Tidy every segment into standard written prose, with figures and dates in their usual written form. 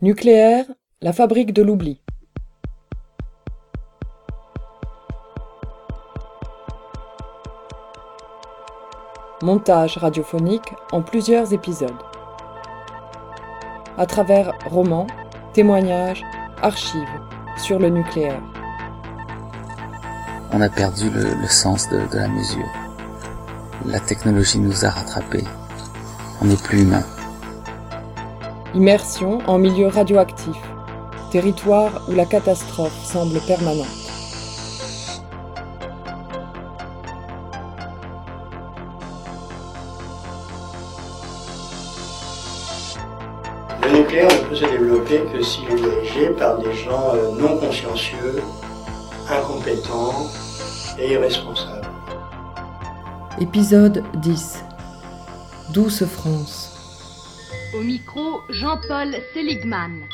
Nucléaire, la fabrique de l'oubli. Montage radiophonique en plusieurs épisodes. À travers romans, témoignages, archives sur le nucléaire. On a perdu le sens de la mesure. La technologie nous a rattrapés. On n'est plus humain. Immersion en milieu radioactif, territoire où la catastrophe semble permanente. Le nucléaire ne peut se développer que s'il est dirigé par des gens non consciencieux, incompétents et irresponsables. Épisode 10. Douce France. Au micro, Jean-Paul Seligman.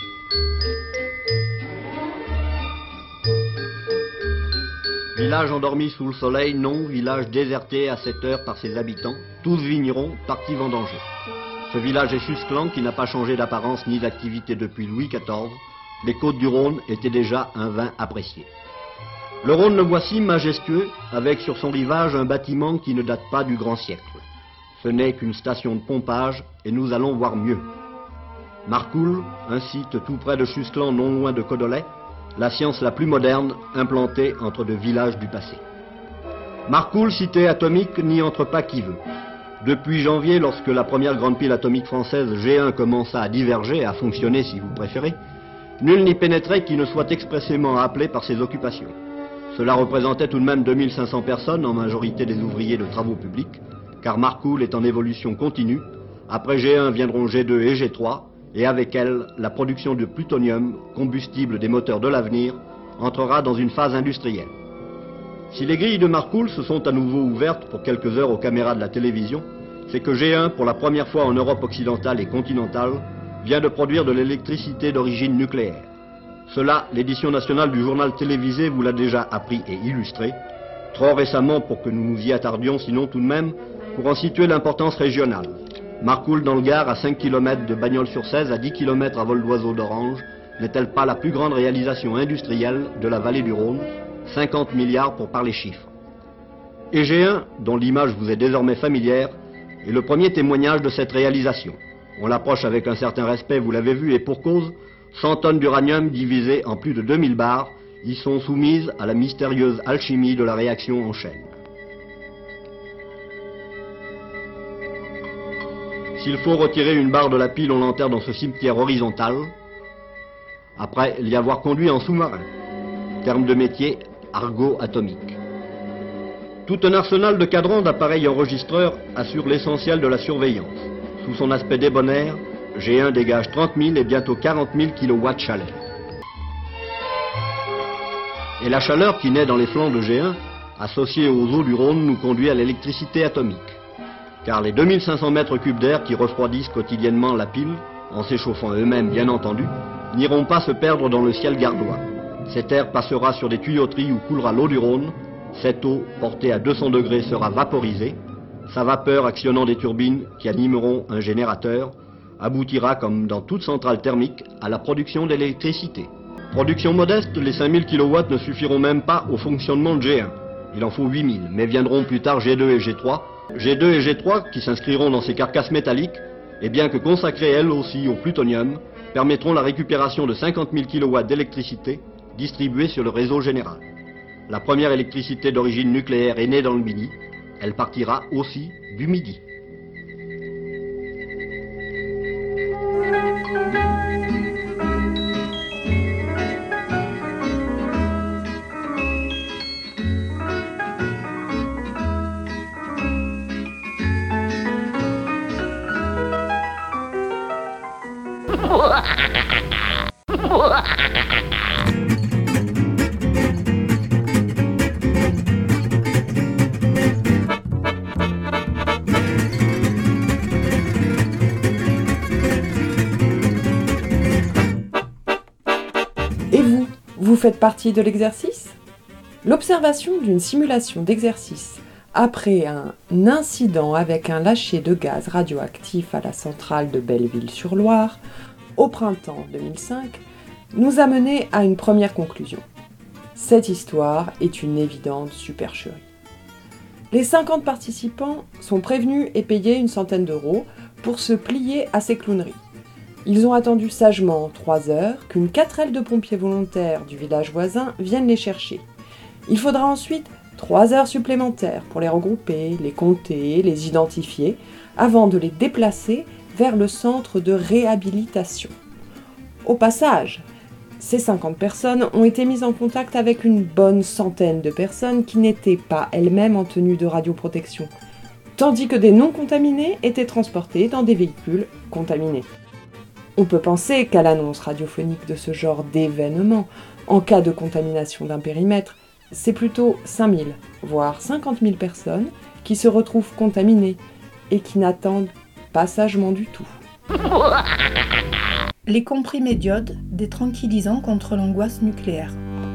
Village endormi sous le soleil, non, village déserté à 7 heures par ses habitants, tous vignerons, partis vendangés. Ce village est Chusclan qui n'a pas changé d'apparence ni d'activité depuis Louis XIV. Les côtes du Rhône étaient déjà un vin apprécié. Le Rhône le voici majestueux, avec sur son rivage un bâtiment qui ne date pas du grand siècle. Ce n'est qu'une station de pompage, et nous allons voir mieux. Marcoule, un site tout près de Chusclan, non loin de Codolet, la science la plus moderne, implantée entre deux villages du passé. Marcoule, cité atomique, n'y entre pas qui veut. Depuis janvier, lorsque la première grande pile atomique française G1 commença à diverger, à fonctionner si vous préférez, nul n'y pénétrait qui ne soit expressément appelé par ses occupations. Cela représentait tout de même 2500 personnes, en majorité des ouvriers de travaux publics, car Marcoule est en évolution continue. Après G1 viendront G2 et G3, et avec elles, la production de plutonium, combustible des moteurs de l'avenir, entrera dans une phase industrielle. Si les grilles de Marcoule se sont à nouveau ouvertes pour quelques heures aux caméras de la télévision, c'est que G1, pour la première fois en Europe occidentale et continentale, vient de produire de l'électricité d'origine nucléaire. Cela, l'édition nationale du journal télévisé vous l'a déjà appris et illustré, trop récemment pour que nous nous y attardions, sinon tout de même pour en situer l'importance régionale. Marcoule dans le Gard, à 5 km de Bagnols-sur-Cèze, à 10 km à vol d'oiseau d'Orange, n'est-elle pas la plus grande réalisation industrielle de la vallée du Rhône? 50 milliards pour parler chiffres. Et G1, dont l'image vous est désormais familière, est le premier témoignage de cette réalisation. On l'approche avec un certain respect, vous l'avez vu, et pour cause, 100 tonnes d'uranium divisées en plus de 2000 barres y sont soumises à la mystérieuse alchimie de la réaction en chaîne. S'il faut retirer une barre de la pile, on l'enterre dans ce cimetière horizontal, après l'y avoir conduit en sous-marin. Terme de métier, argot atomique. Tout un arsenal de cadrans d'appareils enregistreurs assure l'essentiel de la surveillance. Sous son aspect débonnaire, G1 dégage 30 000 et bientôt 40 000 kW de chaleur. Et la chaleur qui naît dans les flancs de G1, associée aux eaux du Rhône, nous conduit à l'électricité atomique. Car les 2500 mètres cubes d'air qui refroidissent quotidiennement la pile, en s'échauffant eux-mêmes bien entendu, n'iront pas se perdre dans le ciel gardois. Cet air passera sur des tuyauteries où coulera l'eau du Rhône. Cette eau, portée à 200 degrés, sera vaporisée. Sa vapeur actionnant des turbines qui animeront un générateur, aboutira, comme dans toute centrale thermique, à la production d'électricité. Production modeste, les 5000 kW ne suffiront même pas au fonctionnement de G1. Il en faut 8000, mais viendront plus tard G2 et G3. G2 et G3, qui s'inscriront dans ces carcasses métalliques, et bien que consacrées elles aussi au plutonium, permettront la récupération de 50 000 kW d'électricité distribuée sur le réseau général. La première électricité d'origine nucléaire est née dans le Midi. Elle partira aussi du Midi. Et vous faites partie de l'exercice? L'observation d'une simulation d'exercice après un incident avec un lâcher de gaz radioactif à la centrale de Belleville-sur-Loire au printemps 2005, nous a mené à une première conclusion. Cette histoire est une évidente supercherie. Les 50 participants sont prévenus et payés une centaine d'euros pour se plier à ces clowneries. Ils ont attendu sagement 3 heures qu'une 4L de pompiers volontaires du village voisin vienne les chercher. Il faudra ensuite 3 heures supplémentaires pour les regrouper, les compter, les identifier, avant de les déplacer vers le centre de réhabilitation. Au passage, ces 50 personnes ont été mises en contact avec une bonne centaine de personnes qui n'étaient pas elles-mêmes en tenue de radioprotection, tandis que des non contaminés étaient transportés dans des véhicules contaminés. On peut penser qu'à l'annonce radiophonique de ce genre d'événement, en cas de contamination d'un périmètre, c'est plutôt 5000, voire 50 000 personnes qui se retrouvent contaminées et qui n'attendent pas sagement du tout. Les comprimés d'iode, des tranquillisants contre l'angoisse nucléaire.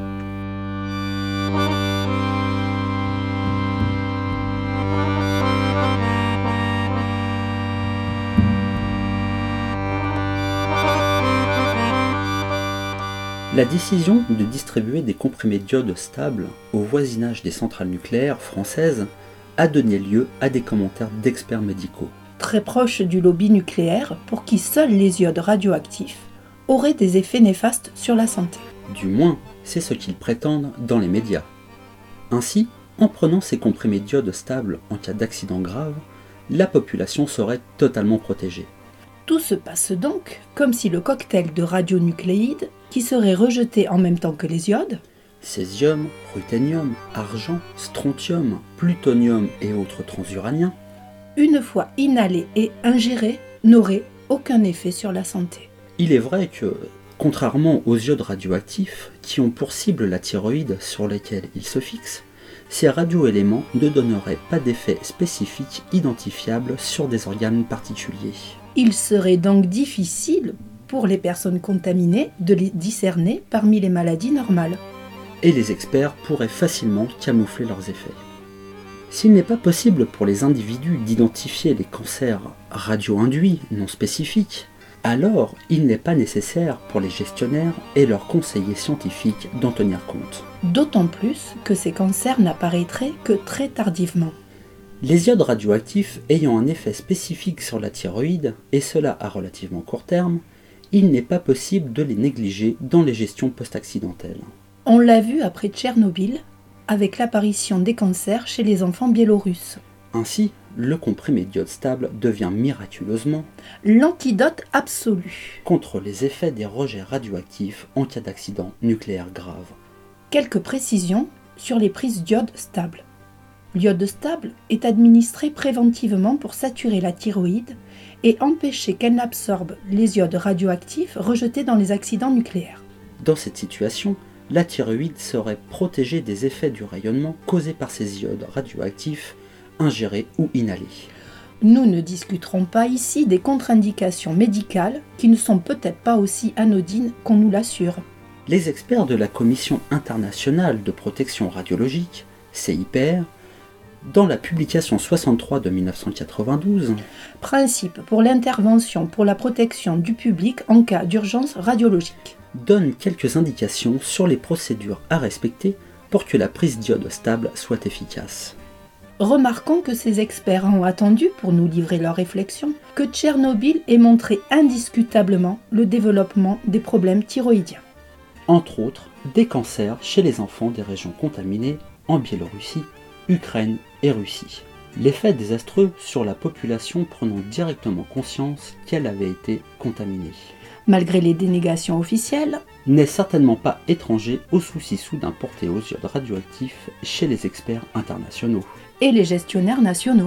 La décision de distribuer des comprimés d'iode stables au voisinage des centrales nucléaires françaises a donné lieu à des commentaires d'experts médicaux. Très proche du lobby nucléaire, pour qui seuls les iodes radioactifs auraient des effets néfastes sur la santé. Du moins, c'est ce qu'ils prétendent dans les médias. Ainsi, en prenant ces comprimés d'iode stables en cas d'accident grave, la population serait totalement protégée. Tout se passe donc comme si le cocktail de radionucléides, qui serait rejeté en même temps que les iodes, Césium, ruthénium, argent, strontium, plutonium et autres transuraniens, une fois inhalés et ingérés, n'auraient aucun effet sur la santé. Il est vrai que, contrairement aux iodes radioactifs qui ont pour cible la thyroïde sur laquelle ils se fixent, ces radioéléments ne donneraient pas d'effet spécifique identifiable sur des organes particuliers. Il serait donc difficile pour les personnes contaminées de les discerner parmi les maladies normales. Et les experts pourraient facilement camoufler leurs effets. S'il n'est pas possible pour les individus d'identifier les cancers radio-induits non spécifiques, alors il n'est pas nécessaire pour les gestionnaires et leurs conseillers scientifiques d'en tenir compte. D'autant plus que ces cancers n'apparaîtraient que très tardivement. Les iodes radioactifs ayant un effet spécifique sur la thyroïde, et cela à relativement court terme, il n'est pas possible de les négliger dans les gestions post-accidentelles. On l'a vu après Tchernobyl, avec l'apparition des cancers chez les enfants biélorusses. Ainsi, le comprimé d'iode stable devient miraculeusement l'antidote absolu contre les effets des rejets radioactifs en cas d'accident nucléaire grave. Quelques précisions sur les prises d'iode stable. L'iode stable est administré préventivement pour saturer la thyroïde et empêcher qu'elle n'absorbe les iodes radioactifs rejetés dans les accidents nucléaires. Dans cette situation, la thyroïde serait protégée des effets du rayonnement causé par ces iodes radioactifs ingérés ou inhalés. Nous ne discuterons pas ici des contre-indications médicales qui ne sont peut-être pas aussi anodines qu'on nous l'assure. Les experts de la Commission internationale de protection radiologique, CIPR, dans la publication 63 de 1992, Principe pour l'intervention pour la protection du public en cas d'urgence radiologique, donne quelques indications sur les procédures à respecter pour que la prise d'iode stable soit efficace. Remarquons que ces experts ont attendu, pour nous livrer leurs réflexions, que Tchernobyl ait montré indiscutablement le développement des problèmes thyroïdiens. Entre autres, des cancers chez les enfants des régions contaminées en Biélorussie, Ukraine et Russie. L'effet désastreux sur la population prenant directement conscience qu'elle avait été contaminée. Malgré les dénégations officielles, n'est certainement pas étranger aux soucis soudains portés aux iodes radioactifs chez les experts internationaux et les gestionnaires nationaux.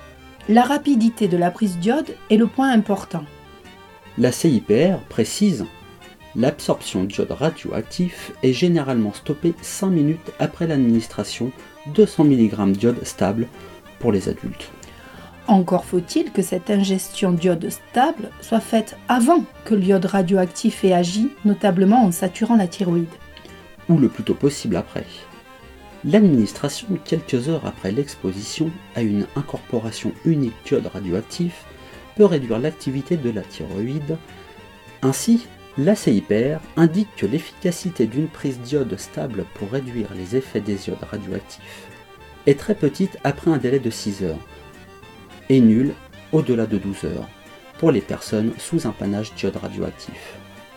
La rapidité de la prise d'iode est le point important. La CIPR précise: l'absorption d'iode radioactif est généralement stoppée 5 minutes après l'administration de 100 mg d'iode stable pour les adultes. Encore faut-il que cette ingestion d'iode stable soit faite avant que l'iode radioactif ait agi, notamment en saturant la thyroïde. Ou le plus tôt possible après. L'administration quelques heures après l'exposition à une incorporation unique d'iode radioactif peut réduire l'activité de la thyroïde Ainsi, l'ACIPR indique que l'efficacité d'une prise d'iode stable pour réduire les effets des iodes radioactifs est très petite après un délai de 6 heures et nulle au-delà de 12 heures pour les personnes sous un panache d'iode radioactif.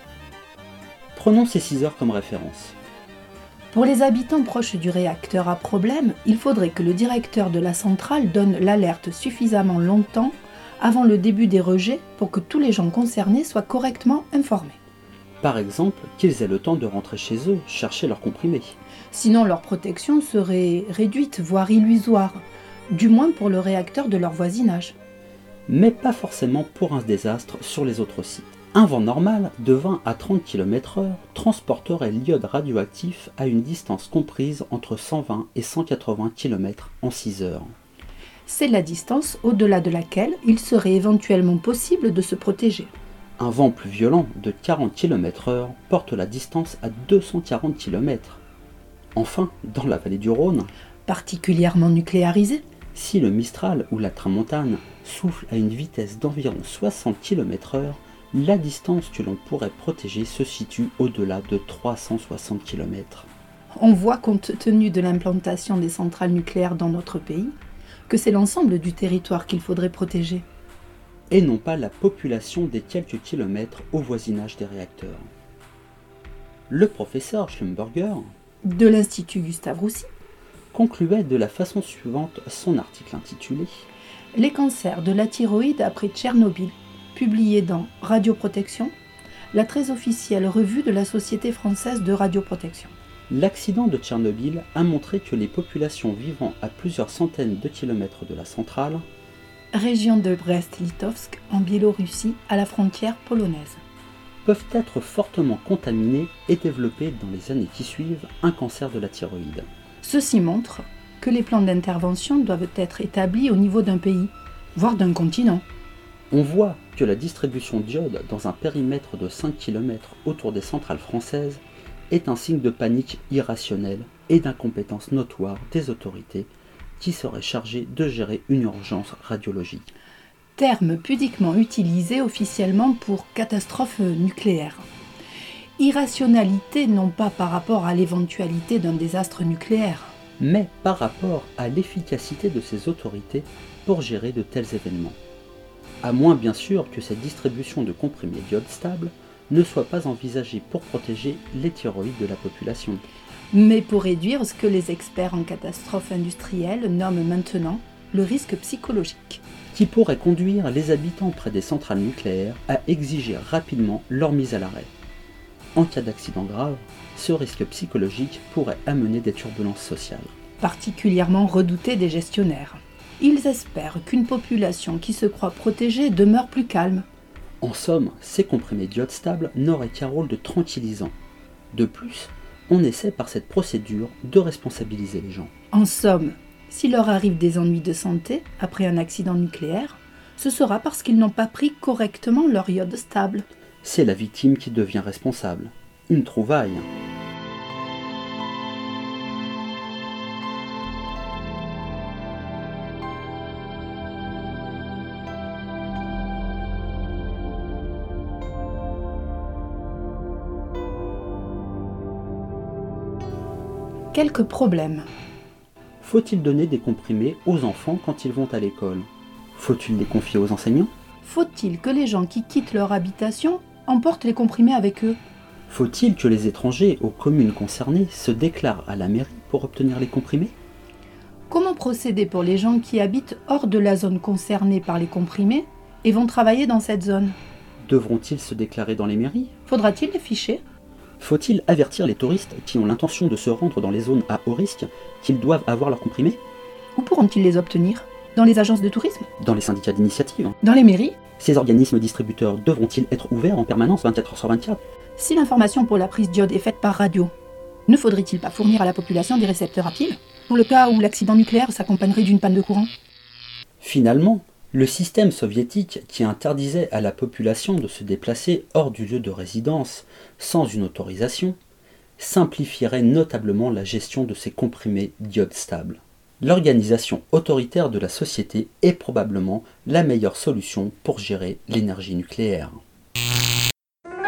Prenons ces 6 heures comme référence. Pour les habitants proches du réacteur à problème, il faudrait que le directeur de la centrale donne l'alerte suffisamment longtemps avant le début des rejets pour que tous les gens concernés soient correctement informés. Par exemple, qu'ils aient le temps de rentrer chez eux chercher leurs comprimés. Sinon, leur protection serait réduite, voire illusoire, du moins pour le réacteur de leur voisinage. Mais pas forcément pour un désastre sur les autres sites. Un vent normal de 20 à 30 km/h transporterait l'iode radioactif à une distance comprise entre 120 et 180 km en 6 heures. C'est la distance au-delà de laquelle il serait éventuellement possible de se protéger. Un vent plus violent de 40 km/h porte la distance à 240 km. Enfin, dans la vallée du Rhône, particulièrement nucléarisée, si le Mistral ou la Tramontane souffle à une vitesse d'environ 60 km/h, la distance que l'on pourrait protéger se situe au-delà de 360 km. On voit, compte tenu de l'implantation des centrales nucléaires dans notre pays, que c'est l'ensemble du territoire qu'il faudrait protéger. Et non pas la population des quelques kilomètres au voisinage des réacteurs. Le professeur Schlumberger, de l'Institut Gustave-Roussy, concluait de la façon suivante son article intitulé « Les cancers de la thyroïde après Tchernobyl », publié dans Radioprotection, la très officielle revue de la Société française de radioprotection. L'accident de Tchernobyl a montré que les populations vivant à plusieurs centaines de kilomètres de la centrale, région de Brest-Litovsk, en Biélorussie, à la frontière polonaise, peuvent être fortement contaminées et développer dans les années qui suivent un cancer de la thyroïde. Ceci montre que les plans d'intervention doivent être établis au niveau d'un pays, voire d'un continent. On voit que la distribution d'iode dans un périmètre de 5 km autour des centrales françaises est un signe de panique irrationnelle et d'incompétence notoire des autorités qui seraient chargées de gérer une urgence radiologique. Terme pudiquement utilisé officiellement pour catastrophe nucléaire. Irrationalité non pas par rapport à l'éventualité d'un désastre nucléaire, mais par rapport à l'efficacité de ces autorités pour gérer de tels événements. À moins bien sûr que cette distribution de comprimés d'iode stable ne soit pas envisagée pour protéger les thyroïdes de la population. Mais pour réduire ce que les experts en catastrophes industrielles nomment maintenant le risque psychologique. Qui pourrait conduire les habitants près des centrales nucléaires à exiger rapidement leur mise à l'arrêt. En cas d'accident grave, ce risque psychologique pourrait amener des turbulences sociales. Particulièrement redouté des gestionnaires. Ils espèrent qu'une population qui se croit protégée demeure plus calme. En somme, ces comprimés d'iode stable n'auraient qu'un rôle de tranquillisant. De plus, on essaie par cette procédure de responsabiliser les gens. En somme, s'il leur arrive des ennuis de santé après un accident nucléaire, ce sera parce qu'ils n'ont pas pris correctement leur iode stable. C'est la victime qui devient responsable. Une trouvaille. Quelques problèmes. Faut-il donner des comprimés aux enfants quand ils vont à l'école? Faut-il les confier aux enseignants? Faut-il que les gens qui quittent leur habitation emportent les comprimés avec eux? Faut-il que les étrangers aux communes concernées se déclarent à la mairie pour obtenir les comprimés? Comment procéder pour les gens qui habitent hors de la zone concernée par les comprimés et vont travailler dans cette zone? Devront-ils se déclarer dans les mairies? Faudra-t-il les ficher? Faut-il avertir les touristes qui ont l'intention de se rendre dans les zones à haut risque qu'ils doivent avoir leurs comprimés? Où pourront-ils les obtenir? Dans les agences de tourisme? Dans les syndicats d'initiative? Dans les mairies? Ces organismes distributeurs devront-ils être ouverts en permanence 24 h sur 24? Si l'information pour la prise d'iode est faite par radio, ne faudrait-il pas fournir à la population des récepteurs à piles, pour le cas où l'accident nucléaire s'accompagnerait d'une panne de courant? Finalement, le système soviétique qui interdisait à la population de se déplacer hors du lieu de résidence sans une autorisation simplifierait notablement la gestion de ces comprimés d'iode stable. L'organisation autoritaire de la société est probablement la meilleure solution pour gérer l'énergie nucléaire.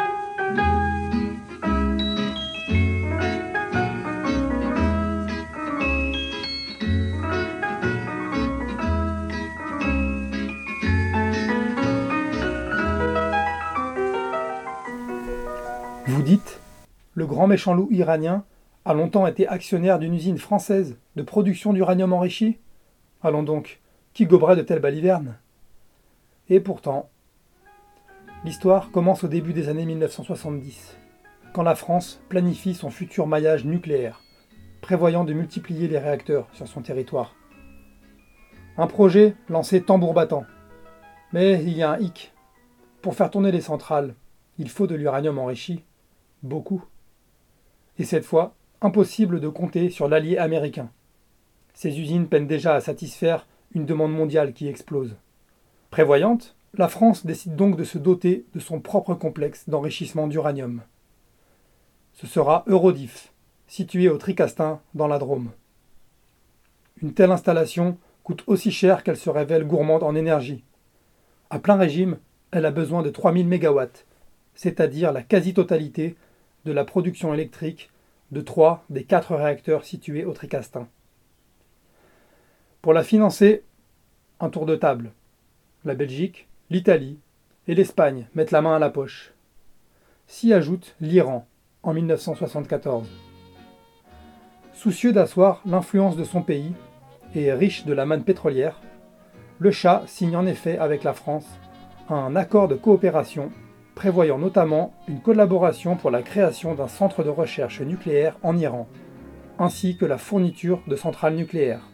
Vous dites, le grand méchant loup iranien a longtemps été actionnaire d'une usine française de production d'uranium enrichi ? Allons donc, qui goberait de telles balivernes ? Et pourtant, l'histoire commence au début des années 1970, quand la France planifie son futur maillage nucléaire, prévoyant de multiplier les réacteurs sur son territoire. Un projet lancé tambour battant. Mais il y a un hic. Pour faire tourner les centrales, il faut de l'uranium enrichi. Beaucoup. Et cette fois, impossible de compter sur l'allié américain. Ces usines peinent déjà à satisfaire une demande mondiale qui explose. Prévoyante, la France décide donc de se doter de son propre complexe d'enrichissement d'uranium. Ce sera Eurodif, situé au Tricastin, dans la Drôme. Une telle installation coûte aussi cher qu'elle se révèle gourmande en énergie. À plein régime, elle a besoin de 3000 MW, c'est-à-dire la quasi-totalité de la production électrique de 3 des 4 réacteurs situés au Tricastin. Pour la financer, un tour de table. La Belgique, l'Italie et l'Espagne mettent la main à la poche. S'y ajoute l'Iran, en 1974. Soucieux d'asseoir l'influence de son pays, et riche de la manne pétrolière, le Shah signe en effet avec la France un accord de coopération prévoyant notamment une collaboration pour la création d'un centre de recherche nucléaire en Iran, ainsi que la fourniture de centrales nucléaires.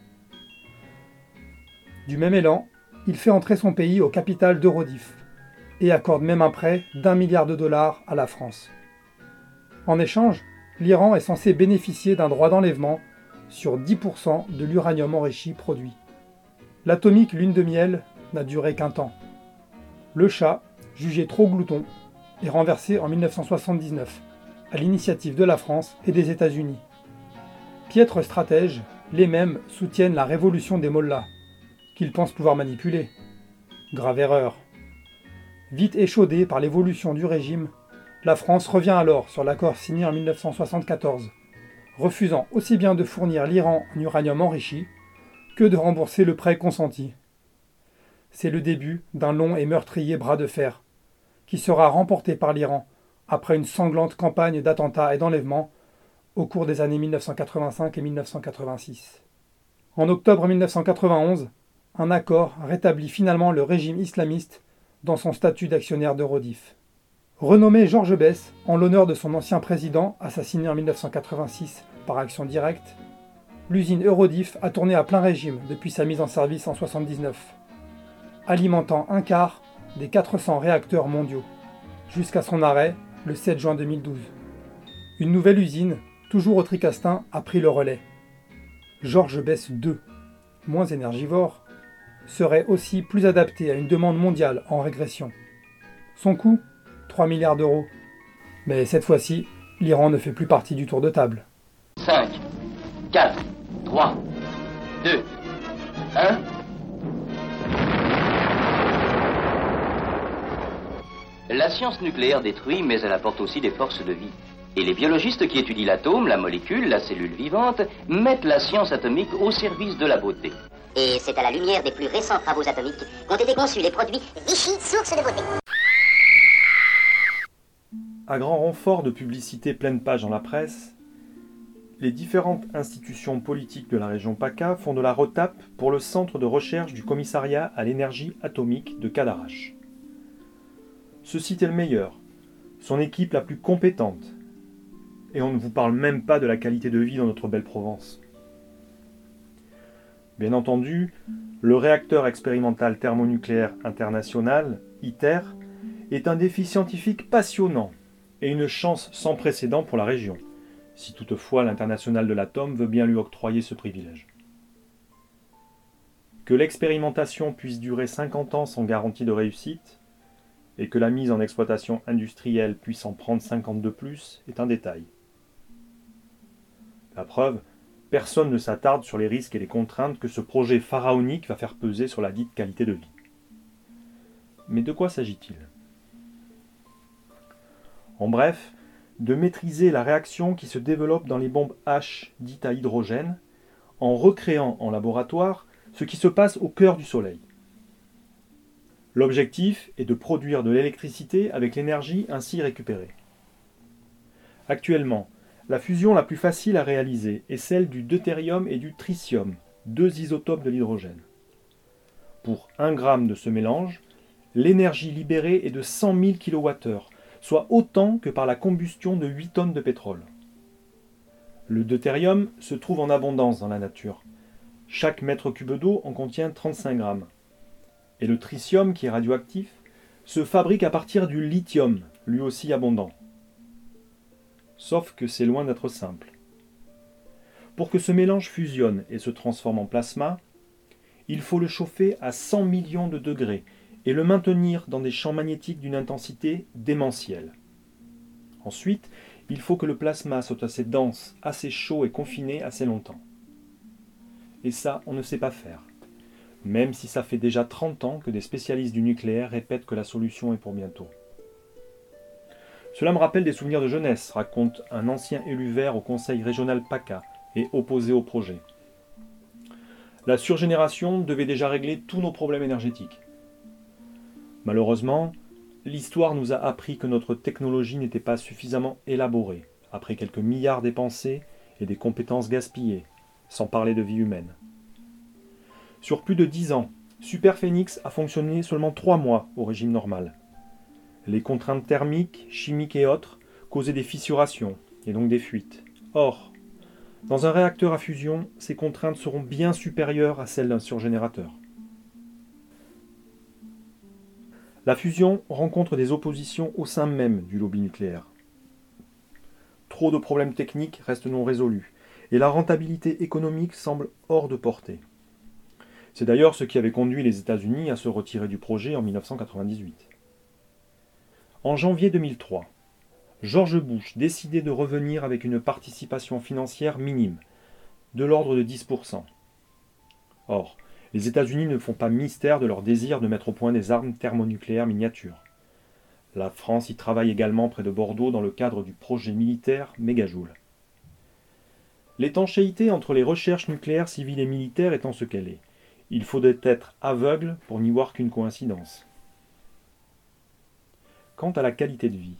Du même élan, il fait entrer son pays au capital d'Eurodif et accorde même un prêt d'1 milliard de dollars à la France. En échange, l'Iran est censé bénéficier d'un droit d'enlèvement sur 10% de l'uranium enrichi produit. L'atomique lune de miel n'a duré qu'un temps. Le Shah, jugé trop glouton, est renversé en 1979, à l'initiative de la France et des États-Unis. Piètres stratèges, les mêmes soutiennent la révolution des mollahs, qu'ils pensent pouvoir manipuler. Grave erreur. Vite échaudée par l'évolution du régime, la France revient alors sur l'accord signé en 1974, refusant aussi bien de fournir l'Iran en uranium enrichi que de rembourser le prêt consenti. C'est le début d'un long et meurtrier bras de fer, qui sera remporté par l'Iran après une sanglante campagne d'attentats et d'enlèvements au cours des années 1985 et 1986. En octobre 1991, un accord rétablit finalement le régime islamiste dans son statut d'actionnaire d'Eurodif. Renommé Georges Besse en l'honneur de son ancien président, assassiné en 1986 par action directe, l'usine Eurodif a tourné à plein régime depuis sa mise en service en 1979, alimentant un quart des 400 réacteurs mondiaux, jusqu'à son arrêt le 7 juin 2012. Une nouvelle usine, toujours au Tricastin, a pris le relais. Georges Besse II, moins énergivore, serait aussi plus adapté à une demande mondiale en régression. Son coût, 3 milliards d'euros. Mais cette fois-ci, l'Iran ne fait plus partie du tour de table. 5, 4, 3, 2, 1... La science nucléaire détruit, mais elle apporte aussi des forces de vie. Et les biologistes qui étudient l'atome, la molécule, la cellule vivante, mettent la science atomique au service de la beauté. Et c'est à la lumière des plus récents travaux atomiques qu'ont été conçus les produits Vichy, source de beauté. À grand renfort de publicité pleine page dans la presse, les différentes institutions politiques de la région PACA font de la retape pour le centre de recherche du commissariat à l'énergie atomique de Cadarache. Ce site est le meilleur, son équipe la plus compétente, et on ne vous parle même pas de la qualité de vie dans notre belle Provence. Bien entendu, le réacteur expérimental thermonucléaire international, ITER, est un défi scientifique passionnant et une chance sans précédent pour la région, si toutefois l'international de l'atome veut bien lui octroyer ce privilège. Que l'expérimentation puisse durer 50 ans sans garantie de réussite, et que la mise en exploitation industrielle puisse en prendre 50 de plus, est un détail. La preuve, personne ne s'attarde sur les risques et les contraintes que ce projet pharaonique va faire peser sur la dite qualité de vie. Mais de quoi s'agit-il ? En bref, de maîtriser la réaction qui se développe dans les bombes H dites à hydrogène, en recréant en laboratoire ce qui se passe au cœur du Soleil. L'objectif est de produire de l'électricité avec l'énergie ainsi récupérée. Actuellement, la fusion la plus facile à réaliser est celle du deutérium et du tritium, deux isotopes de l'hydrogène. Pour 1 gramme de ce mélange, l'énergie libérée est de 100 000 kWh, soit autant que par la combustion de 8 tonnes de pétrole. Le deutérium se trouve en abondance dans la nature. Chaque mètre cube d'eau en contient 35 grammes. Et le tritium, qui est radioactif, se fabrique à partir du lithium, lui aussi abondant. Sauf que c'est loin d'être simple. Pour que ce mélange fusionne et se transforme en plasma, il faut le chauffer à 100 millions de degrés et le maintenir dans des champs magnétiques d'une intensité démentielle. Ensuite, il faut que le plasma soit assez dense, assez chaud et confiné assez longtemps. Et ça, on ne sait pas faire. Même si ça fait déjà 30 ans que des spécialistes du nucléaire répètent que la solution est pour bientôt. Cela me rappelle des souvenirs de jeunesse, raconte un ancien élu vert au conseil régional PACA et opposé au projet. La surgénération devait déjà régler tous nos problèmes énergétiques. Malheureusement, l'histoire nous a appris que notre technologie n'était pas suffisamment élaborée, après quelques milliards dépensés et des compétences gaspillées, sans parler de vie humaine. Sur plus de 10 ans, Superphénix a fonctionné seulement 3 mois au régime normal. Les contraintes thermiques, chimiques et autres causaient des fissurations, et donc des fuites. Or, dans un réacteur à fusion, ces contraintes seront bien supérieures à celles d'un surgénérateur. La fusion rencontre des oppositions au sein même du lobby nucléaire. Trop de problèmes techniques restent non résolus, et la rentabilité économique semble hors de portée. C'est d'ailleurs ce qui avait conduit les États-Unis à se retirer du projet en 1998. En janvier 2003, George Bush décidait de revenir avec une participation financière minime, de l'ordre de 10%. Or, les États-Unis ne font pas mystère de leur désir de mettre au point des armes thermonucléaires miniatures. La France y travaille également près de Bordeaux dans le cadre du projet militaire Mégajoule. L'étanchéité entre les recherches nucléaires civiles et militaires étant ce qu'elle est, il faudrait être aveugle pour n'y voir qu'une coïncidence. Quant à la qualité de vie,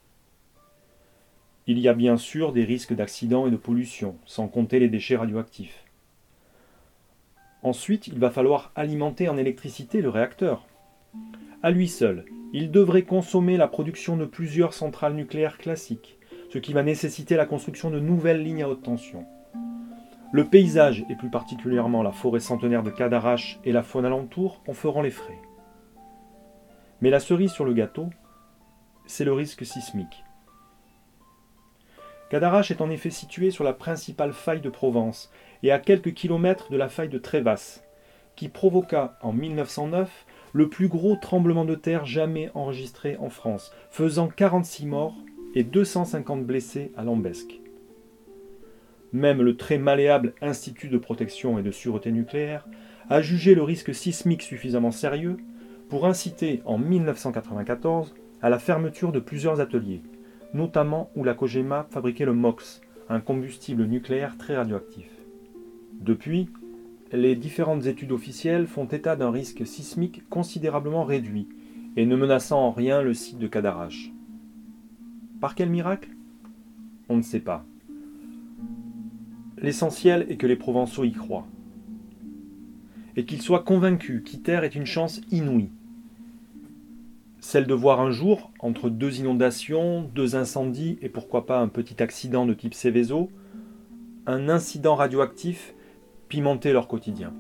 il y a bien sûr des risques d'accidents et de pollution, sans compter les déchets radioactifs. Ensuite, il va falloir alimenter en électricité le réacteur. À lui seul, il devrait consommer la production de plusieurs centrales nucléaires classiques, ce qui va nécessiter la construction de nouvelles lignes à haute tension. Le paysage, et plus particulièrement la forêt centenaire de Cadarache et la faune alentour, en feront les frais. Mais la cerise sur le gâteau, c'est le risque sismique. Cadarache est en effet situé sur la principale faille de Provence et à quelques kilomètres de la faille de Trévas, qui provoqua en 1909 le plus gros tremblement de terre jamais enregistré en France, faisant 46 morts et 250 blessés à Lambesc. Même le très malléable Institut de protection et de sûreté nucléaire a jugé le risque sismique suffisamment sérieux pour inciter en 1994 à la fermeture de plusieurs ateliers, notamment où la Cogema fabriquait le MOX, un combustible nucléaire très radioactif. Depuis, les différentes études officielles font état d'un risque sismique considérablement réduit et ne menaçant en rien le site de Cadarache. Par quel miracle ? On ne sait pas. L'essentiel est que les Provençaux y croient. Et qu'ils soient convaincus qu'ITER est une chance inouïe. Celle de voir un jour, entre 2 inondations, 2 incendies et pourquoi pas un petit accident de type Céveso, un incident radioactif pimenter leur quotidien.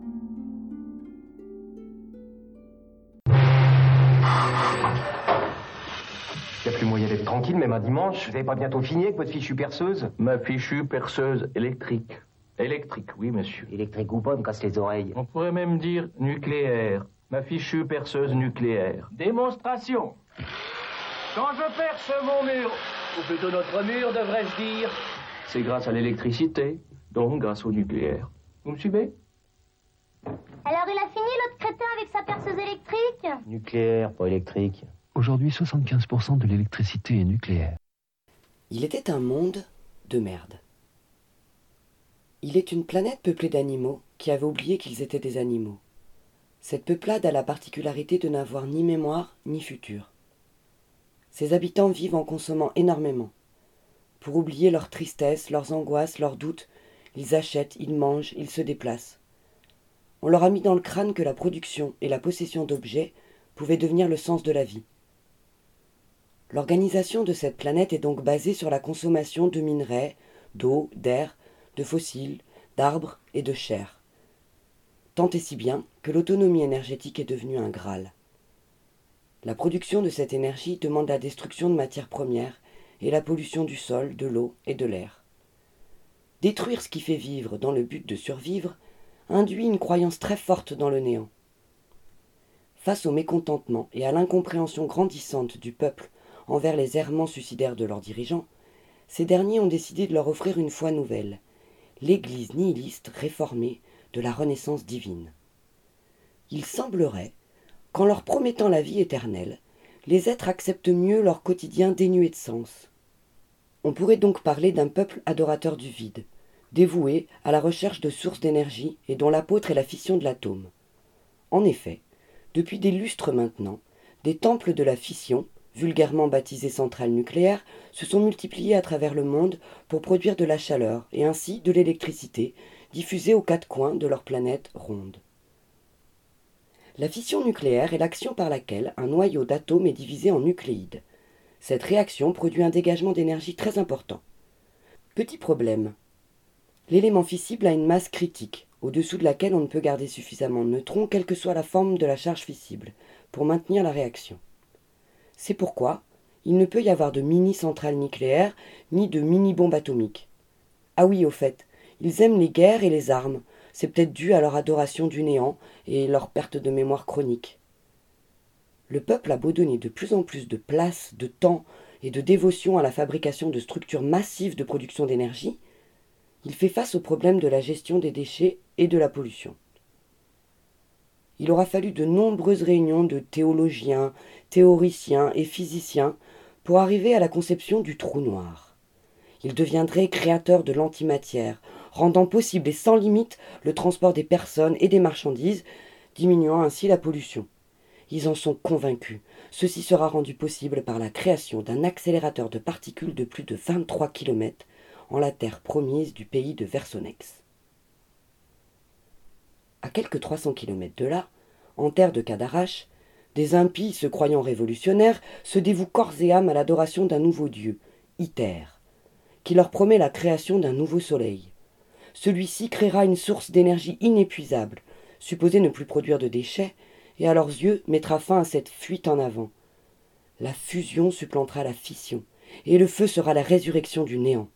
Il n'y a plus moyen d'être tranquille, même un dimanche. Vous n'avez pas bientôt fini avec votre fichue perceuse? Ma fichue perceuse électrique. Électrique, oui, monsieur. Électrique ou pas, me casse les oreilles. On pourrait même dire nucléaire. Ma fichue perceuse nucléaire. Démonstration. Quand je perce mon mur, ou plutôt notre mur, devrais-je dire, c'est grâce à l'électricité, donc grâce au nucléaire. Vous me suivez? Alors il a fini l'autre crétin avec sa perceuse électrique? Nucléaire, pas électrique. Aujourd'hui, 75% de l'électricité est nucléaire. Il était un monde de merde. Il est une planète peuplée d'animaux qui avaient oublié qu'ils étaient des animaux. Cette peuplade a la particularité de n'avoir ni mémoire ni futur. Ses habitants vivent en consommant énormément. Pour oublier leur tristesse, leurs angoisses, leurs doutes, ils achètent, ils mangent, ils se déplacent. On leur a mis dans le crâne que la production et la possession d'objets pouvaient devenir le sens de la vie. L'organisation de cette planète est donc basée sur la consommation de minerais, d'eau, d'air, de fossiles, d'arbres et de chair. Tant et si bien que l'autonomie énergétique est devenue un Graal. La production de cette énergie demande la destruction de matières premières et la pollution du sol, de l'eau et de l'air. Détruire ce qui fait vivre dans le but de survivre induit une croyance très forte dans le néant. Face au mécontentement et à l'incompréhension grandissante du peuple envers les errements suicidaires de leurs dirigeants, ces derniers ont décidé de leur offrir une foi nouvelle, l'Église nihiliste réformée de la Renaissance divine. Il semblerait qu'en leur promettant la vie éternelle, les êtres acceptent mieux leur quotidien dénué de sens. On pourrait donc parler d'un peuple adorateur du vide, dévoué à la recherche de sources d'énergie et dont l'apôtre est la fission de l'atome. En effet, depuis des lustres maintenant, des temples de la fission, vulgairement baptisés centrales nucléaires, se sont multipliés à travers le monde pour produire de la chaleur et ainsi de l'électricité diffusée aux quatre coins de leur planète ronde. La fission nucléaire est l'action par laquelle un noyau d'atomes est divisé en nucléides. Cette réaction produit un dégagement d'énergie très important. Petit problème. L'élément fissible a une masse critique, au-dessous de laquelle on ne peut garder suffisamment de neutrons, quelle que soit la forme de la charge fissible, pour maintenir la réaction. C'est pourquoi il ne peut y avoir de mini-centrales nucléaires, ni de mini-bombes atomiques. Ah oui, au fait, ils aiment les guerres et les armes, c'est peut-être dû à leur adoration du néant et leur perte de mémoire chronique. Le peuple a beau donner de plus en plus de place, de temps et de dévotion à la fabrication de structures massives de production d'énergie, il fait face au problème de la gestion des déchets et de la pollution. Il aura fallu de nombreuses réunions de théologiens, théoriciens et physiciens pour arriver à la conception du trou noir. Il deviendrait créateur de l'antimatière, rendant possible et sans limite le transport des personnes et des marchandises, diminuant ainsi la pollution. Ils en sont convaincus. Ceci sera rendu possible par la création d'un accélérateur de particules de plus de 23 km en la terre promise du pays de Versonex. À quelques 300 km de là, en terre de Cadarache, des impies se croyant révolutionnaires se dévouent corps et âme à l'adoration d'un nouveau dieu, Iter, qui leur promet la création d'un nouveau soleil. Celui-ci créera une source d'énergie inépuisable, supposée ne plus produire de déchets, et à leurs yeux mettra fin à cette fuite en avant. La fusion supplantera la fission, et le feu sera la résurrection du néant.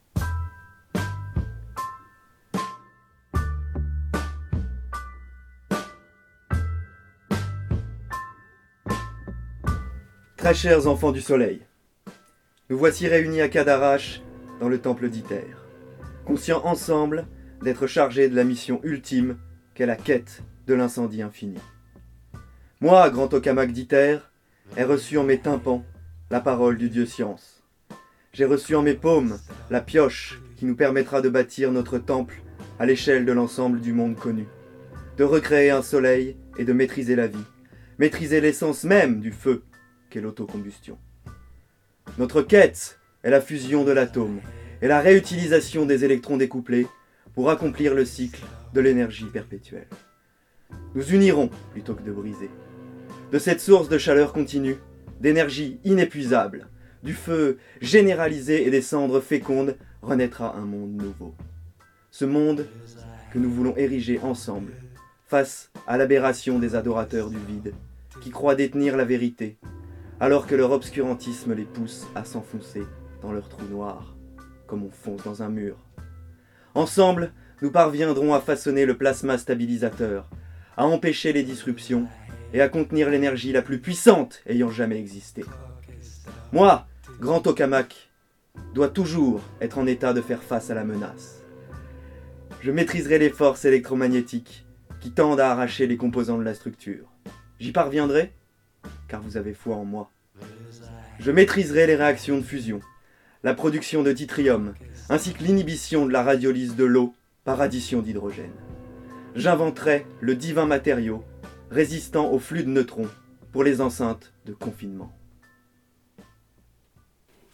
Très chers enfants du soleil, nous voici réunis à Cadarache dans le temple d'Iter, conscients ensemble d'être chargés de la mission ultime qu'est la quête de l'incendie infini. Moi, grand tokamak d'Iter, ai reçu en mes tympans la parole du dieu science. J'ai reçu en mes paumes la pioche qui nous permettra de bâtir notre temple à l'échelle de l'ensemble du monde connu, de recréer un soleil et de maîtriser la vie, maîtriser l'essence même du feu qu'est l'autocombustion. Notre quête est la fusion de l'atome et la réutilisation des électrons découplés pour accomplir le cycle de l'énergie perpétuelle. Nous unirons plutôt que de briser. De cette source de chaleur continue, d'énergie inépuisable, du feu généralisé et des cendres fécondes, renaîtra un monde nouveau. Ce monde que nous voulons ériger ensemble face à l'aberration des adorateurs du vide, qui croient détenir la vérité, alors que leur obscurantisme les pousse à s'enfoncer dans leur trou noir, comme on fonce dans un mur. Ensemble, nous parviendrons à façonner le plasma stabilisateur, à empêcher les disruptions et à contenir l'énergie la plus puissante ayant jamais existé. Moi, grand tokamak, dois toujours être en état de faire face à la menace. Je maîtriserai les forces électromagnétiques qui tendent à arracher les composants de la structure. J'y parviendrai, car vous avez foi en moi. Je maîtriserai les réactions de fusion, la production de yttrium, ainsi que l'inhibition de la radiolyse de l'eau par addition d'hydrogène. J'inventerai le divin matériau résistant au flux de neutrons pour les enceintes de confinement.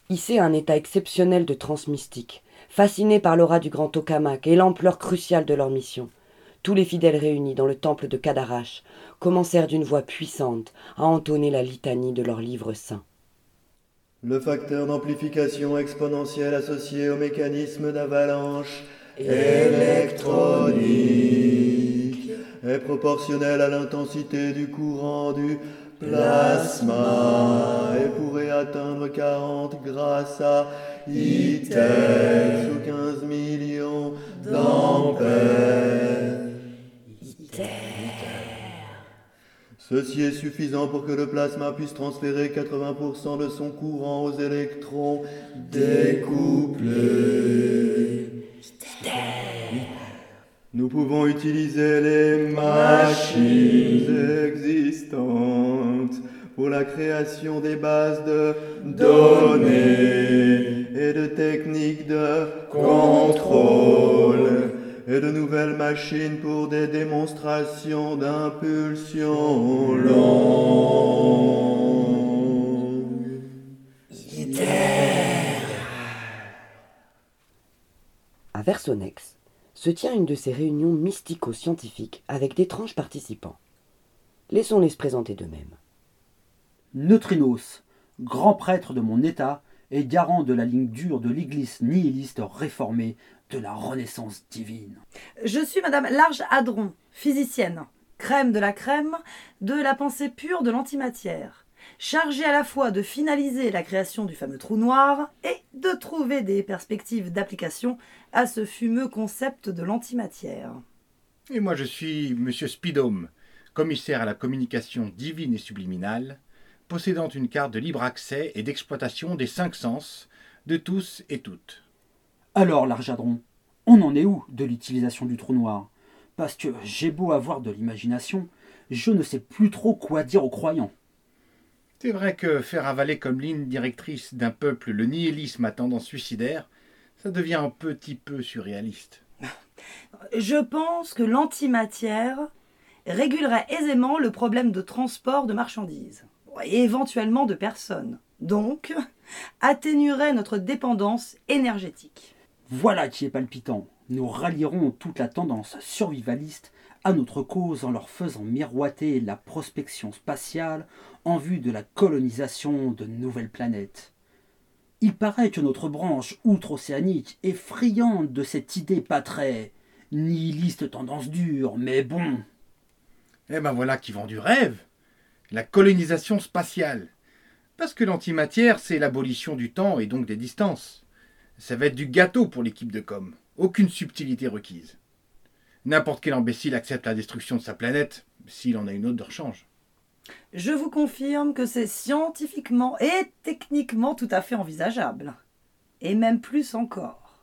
hissés à un état exceptionnel de transe mystique, fascinés par l'aura du grand tokamak et l'ampleur cruciale de leur mission, tous les fidèles réunis dans le temple de Cadarache commencèrent d'une voix puissante à entonner la litanie de leur livre saint. Le facteur d'amplification exponentielle associé au mécanisme d'avalanche électronique est proportionnel à l'intensité du courant du plasma et pourrait atteindre 40 grâce à ITER sous 15 millions d'ampères. Ceci est suffisant pour que le plasma puisse transférer 80% de son courant aux électrons découplés. Nous pouvons utiliser les machines existantes pour la création des bases de données et de techniques de contrôle et de nouvelles machines pour des démonstrations d'impulsion longue. À Versonex se tient une de ces réunions mystico-scientifiques avec d'étranges participants. Laissons-les se présenter d'eux-mêmes. Neutrinos, grand prêtre de mon état et garant de la ligne dure de l'église nihiliste réformée de la Renaissance divine. Je suis Madame Large Hadron, physicienne, crème de la pensée pure de l'antimatière, chargée à la fois de finaliser la création du fameux trou noir et de trouver des perspectives d'application à ce fumeux concept de l'antimatière. Et moi je suis Monsieur Speedhome, commissaire à la communication divine et subliminale, possédant une carte de libre accès et d'exploitation des 5 sens de tous et toutes. Alors, Larjadron, on en est où de l'utilisation du trou noir? Parce que j'ai beau avoir de l'imagination, je ne sais plus trop quoi dire aux croyants. C'est vrai que faire avaler comme ligne directrice d'un peuple le nihilisme à tendance suicidaire, ça devient un petit peu surréaliste. Je pense que l'antimatière régulerait aisément le problème de transport de marchandises, et éventuellement de personnes, donc atténuerait notre dépendance énergétique. Voilà qui est palpitant. Nous rallierons toute la tendance survivaliste à notre cause en leur faisant miroiter la prospection spatiale en vue de la colonisation de nouvelles planètes. Il paraît que notre branche outre-océanique est friande de cette idée pas très nihiliste tendance dure, mais bon. Eh ben voilà qui vend du rêve. La colonisation spatiale. Parce que l'antimatière, c'est l'abolition du temps et donc des distances. Ça va être du gâteau pour l'équipe de com. Aucune subtilité requise. N'importe quel imbécile accepte la destruction de sa planète, s'il en a une autre de rechange. Je vous confirme que c'est scientifiquement et techniquement tout à fait envisageable. Et même plus encore.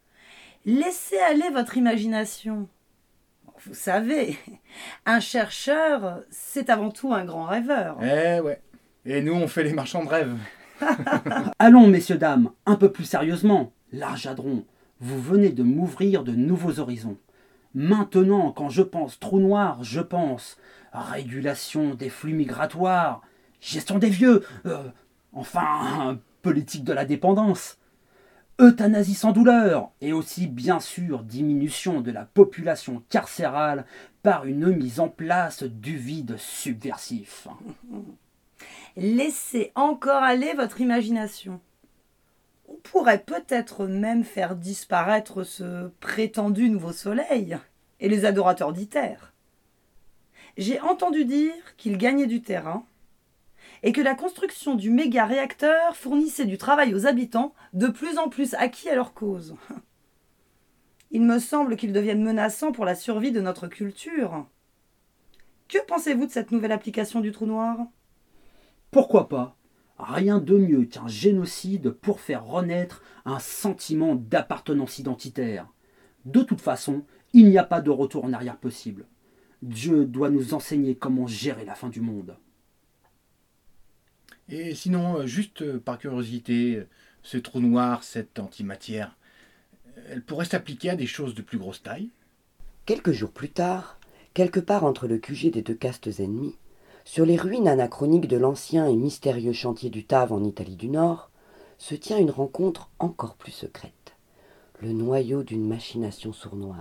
Laissez aller votre imagination. Vous savez, un chercheur, c'est avant tout un grand rêveur. Eh ouais. Et nous, on fait les marchands de rêve. Allons, messieurs, dames, un peu plus sérieusement. Larjadron, vous venez de m'ouvrir de nouveaux horizons. Maintenant, quand je pense trou noir, je pense régulation des flux migratoires, gestion des vieux, politique de la dépendance, euthanasie sans douleur, et aussi, bien sûr, diminution de la population carcérale par une mise en place du vide subversif. Laissez encore aller votre imagination. On pourrait peut-être même faire disparaître ce prétendu nouveau soleil et les adorateurs d'ITER. J'ai entendu dire qu'il gagnait du terrain et que la construction du méga-réacteur fournissait du travail aux habitants de plus en plus acquis à leur cause. Il me semble qu'ils deviennent menaçants pour la survie de notre culture. Que pensez-vous de cette nouvelle application du trou noir ? Pourquoi pas ? Rien de mieux qu'un génocide pour faire renaître un sentiment d'appartenance identitaire. De toute façon, il n'y a pas de retour en arrière possible. Dieu doit nous enseigner comment gérer la fin du monde. Et sinon, juste par curiosité, ce trou noir, cette antimatière, elle pourrait s'appliquer à des choses de plus grosse taille ? Quelques jours plus tard, quelque part entre le QG des deux castes ennemies, sur les ruines anachroniques de l'ancien et mystérieux chantier du Tave en Italie du Nord, se tient une rencontre encore plus secrète, le noyau d'une machination sournoise.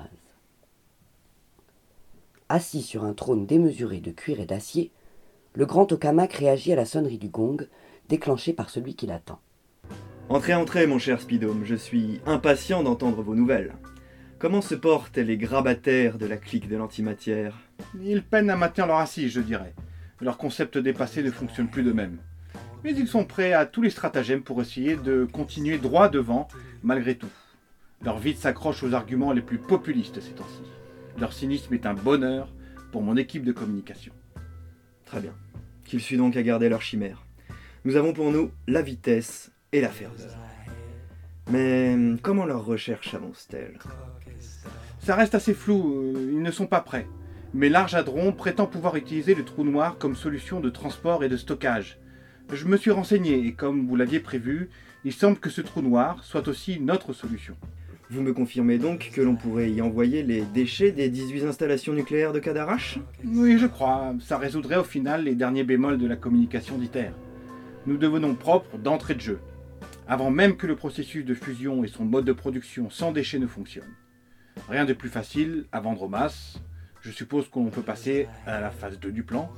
Assis sur un trône démesuré de cuir et d'acier, le grand tokamak réagit à la sonnerie du gong, déclenchée par celui qui l'attend. Entrez, entrez, mon cher Speedome, je suis impatient d'entendre vos nouvelles. Comment se portent les grabataires de la clique de l'antimatière? Ils peinent à maintenir leur assise, je dirais. Leur concept dépassé ne fonctionne plus de même. Mais ils sont prêts à tous les stratagèmes pour essayer de continuer droit devant, malgré tout. Leur vide s'accroche aux arguments les plus populistes ces temps-ci. Leur cynisme est un bonheur pour mon équipe de communication. Très bien. Qu'ils suent donc à garder leur chimère. Nous avons pour nous la vitesse et la ferveur. Mais comment leurs recherches avancent-elles? Ça reste assez flou, ils ne sont pas prêts. Mais Large Hadron prétend pouvoir utiliser le trou noir comme solution de transport et de stockage. Je me suis renseigné et comme vous l'aviez prévu, il semble que ce trou noir soit aussi notre solution. Vous me confirmez donc que l'on pourrait y envoyer les déchets des 18 installations nucléaires de Cadarache? Oui, je crois. Ça résoudrait au final les derniers bémols de la communication d'ITER. Nous devenons propres d'entrée de jeu, avant même que le processus de fusion et son mode de production sans déchets ne fonctionnent. Rien de plus facile à vendre aux masses. Je suppose qu'on peut passer à la phase 2 du plan.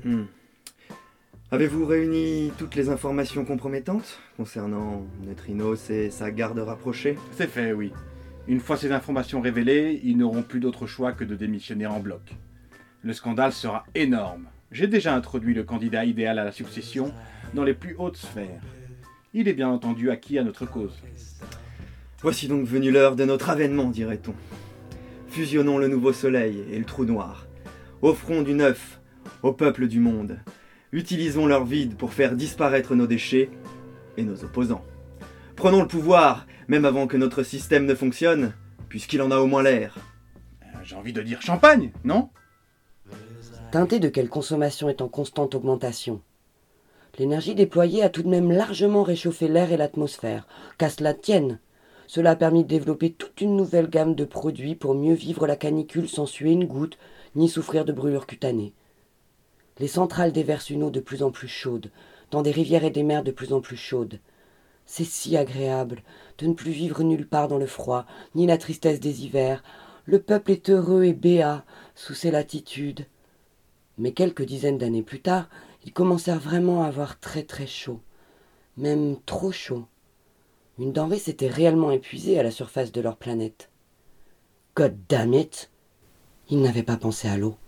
Avez-vous réuni toutes les informations compromettantes concernant Neutrinos et sa garde rapprochée? C'est fait, oui. Une fois ces informations révélées, ils n'auront plus d'autre choix que de démissionner en bloc. Le scandale sera énorme. J'ai déjà introduit le candidat idéal à la succession dans les plus hautes sphères. Il est bien entendu acquis à notre cause. Voici donc venue l'heure de notre avènement, dirait-on. Fusionnons le nouveau soleil et le trou noir. Offrons du neuf au peuple du monde. Utilisons leur vide pour faire disparaître nos déchets et nos opposants. Prenons le pouvoir, même avant que notre système ne fonctionne, puisqu'il en a au moins l'air. J'ai envie de dire champagne, non? Teinté de quelle consommation est en constante augmentation. L'énergie déployée a tout de même largement réchauffé l'air et l'atmosphère, qu'à cela tienne. Cela a permis de développer toute une nouvelle gamme de produits pour mieux vivre la canicule sans suer une goutte, ni souffrir de brûlures cutanées. Les centrales déversent une eau de plus en plus chaude, dans des rivières et des mers de plus en plus chaudes. C'est si agréable de ne plus vivre nulle part dans le froid, ni la tristesse des hivers. Le peuple est heureux et béat sous ces latitudes. Mais quelques dizaines d'années plus tard, ils commencèrent vraiment à avoir très très chaud, même trop chaud. Une denrée s'était réellement épuisée à la surface de leur planète. God damn it! Ils n'avaient pas pensé à l'eau.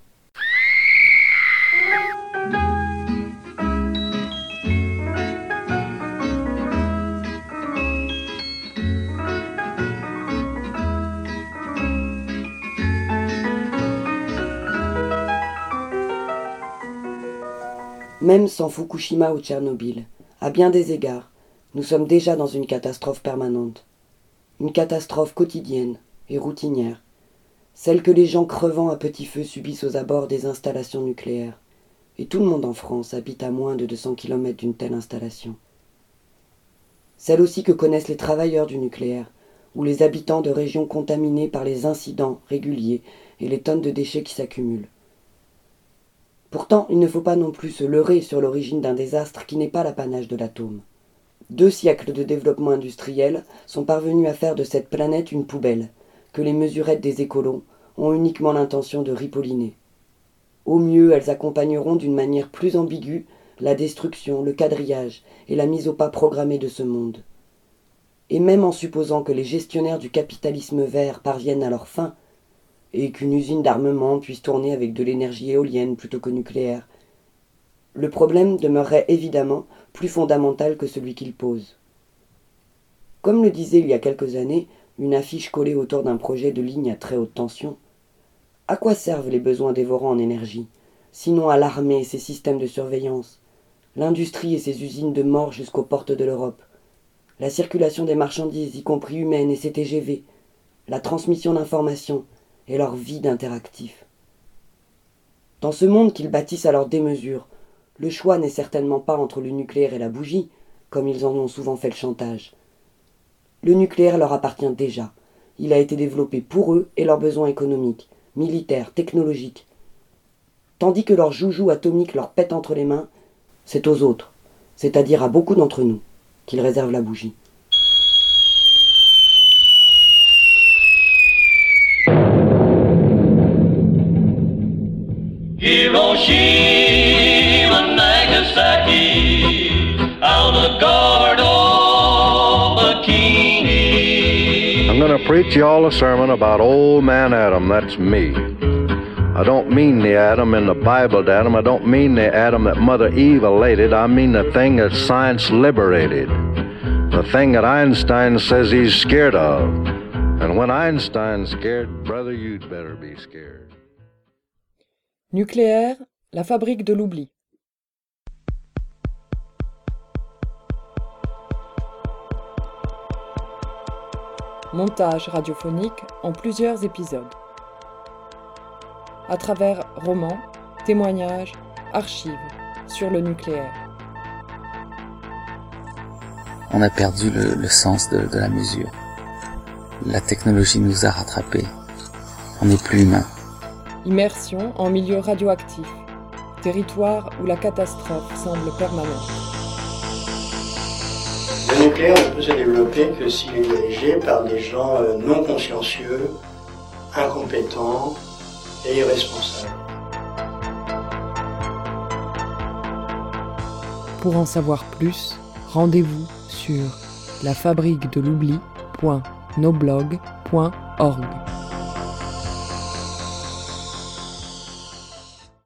Même sans Fukushima ou Tchernobyl, à bien des égards, nous sommes déjà dans une catastrophe permanente. Une catastrophe quotidienne et routinière, celle que les gens crevant à petit feu subissent aux abords des installations nucléaires. Et tout le monde en France habite à moins de 200 km d'une telle installation. Celle aussi que connaissent les travailleurs du nucléaire, ou les habitants de régions contaminées par les incidents réguliers et les tonnes de déchets qui s'accumulent. Pourtant, il ne faut pas non plus se leurrer sur l'origine d'un désastre qui n'est pas l'apanage de l'atome. 2 siècles de développement industriel sont parvenus à faire de cette planète une poubelle, que les mesurettes des écolos ont uniquement l'intention de ripolliner. Au mieux, elles accompagneront d'une manière plus ambiguë la destruction, le quadrillage et la mise au pas programmée de ce monde. Et même en supposant que les gestionnaires du capitalisme vert parviennent à leur fin, et qu'une usine d'armement puisse tourner avec de l'énergie éolienne plutôt que nucléaire, le problème demeurerait évidemment plus fondamental que celui qu'il pose. Comme le disait il y a quelques années une affiche collée autour d'un projet de ligne à très haute tension, à quoi servent les besoins dévorants en énergie, sinon à l'armée et ses systèmes de surveillance, l'industrie et ses usines de mort jusqu'aux portes de l'Europe, la circulation des marchandises, y compris humaines et ses TGV, la transmission d'informations et leur vide interactif. Dans ce monde qu'ils bâtissent à leur démesure, le choix n'est certainement pas entre le nucléaire et la bougie, comme ils en ont souvent fait le chantage. Le nucléaire leur appartient déjà. Il a été développé pour eux et leurs besoins économiques, militaires, technologiques. Tandis que leur joujou atomique leur pète entre les mains, c'est aux autres, c'est-à-dire à beaucoup d'entre nous, qu'il réserve la bougie. Hiroshima, Nagasaki, Aldegardo, Bikini. I'm going to preach y'all a sermon about old man Adam, that's me. I don't mean the Adam in the Bible, Adam. I don't mean the Adam that Mother Eve elated. I mean the thing that science liberated. The thing that Einstein says he's scared of. And when Einstein's scared, brother, you'd better be scared. Nucléaire, la fabrique de l'oubli. Montage radiophonique en plusieurs épisodes. À travers romans, témoignages, archives sur le nucléaire. On a perdu le sens de la mesure. La technologie nous a rattrapés. On n'est plus humain. Immersion en milieu radioactif. Territoire où la catastrophe semble permanente. Le nucléaire ne peut se développer que s'il est dirigé par des gens non consciencieux, incompétents et irresponsables. Pour en savoir plus, rendez-vous sur lafabriquedeloubli.noblog.org.